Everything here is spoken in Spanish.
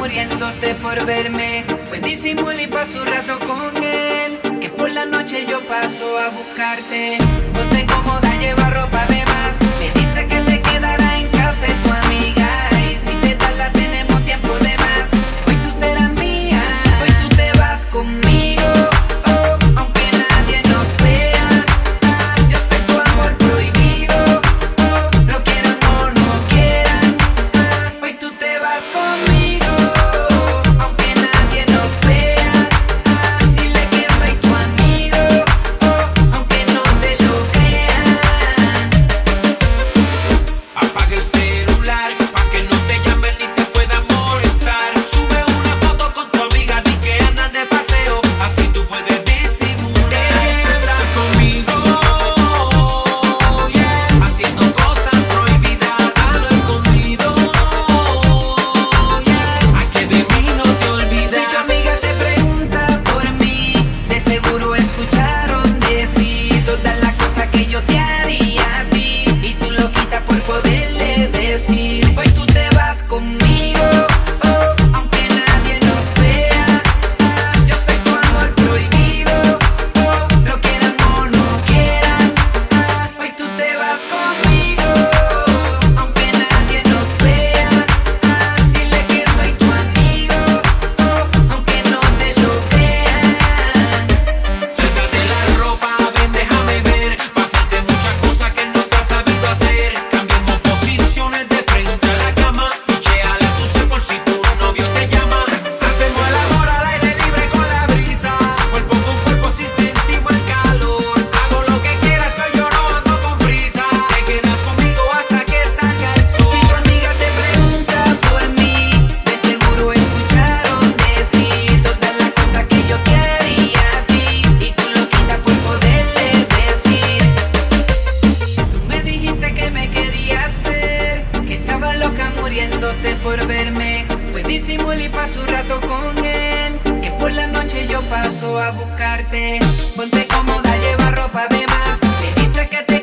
muriéndote por verme. Pues disimula y paso un rato con él, que por la noche yo paso a buscarte. Ponte cómoda, lleva ropa de más. Le dice que te quedará en casa de tu amiga, y si te tarda tenemos tiempo de más. Hoy tú serás mía, hoy tú te vas conmigo, oh, aunque nadie nos vea. Yo soy tu amor prohibido, oh, lo quieran o no quieran. Hoy tú te vas conmigo, aunque nadie nos vea. Dile que soy tu amigo, oh, aunque no te lo crean. Apaga el celular pa' que no te llamen ni te puedan molestar. Sube una foto con tu amiga, di que andas de paseo, así tú puedes disimular. Que andas conmigo, yeah, haciendo cosas prohibidas a lo escondido, yeah, a que de mí no te olvidas. Si tu amiga te pregunta por mí, de seguro escucharon decir todas las cosas que yo te haría a ti, y tú lo quitas por poderle decir. Hoy tú te vas conmigo, oh, aunque nadie nos vea. Yo soy tu amor prohibido, oh, lo quieran o no quieran. Hoy tú te vas conmigo, aunque nadie nos vea. Dile que soy tu amigo, oh, aunque no te lo crean. Quítate la ropa, ven, déjame ver. Pasaste muchas cosas que no te has sabido hacer. Cambiemos posiciones de frente a la cama. Pichea la tuya por si tu novio te llama. Hacemos el amor al aire libre con la brisa. Cuerpo con cuerpo si sentimos el calor. Hago lo que quieras que yo no ando con prisa. Te quedas conmigo hasta que salga el sol. Si tu amiga te pregunta por mí, de seguro escucharon decir todas las cosas que yo te haría a ti, y tú lo quitas por poderle decir. Tú me dijiste que me querías ver, que estaba loca muriéndote por verme. Pues disimula y paso un rato con él, que por la noche yo paso a buscarte. Ponte cómoda, lleva ropa de más. Le dice que te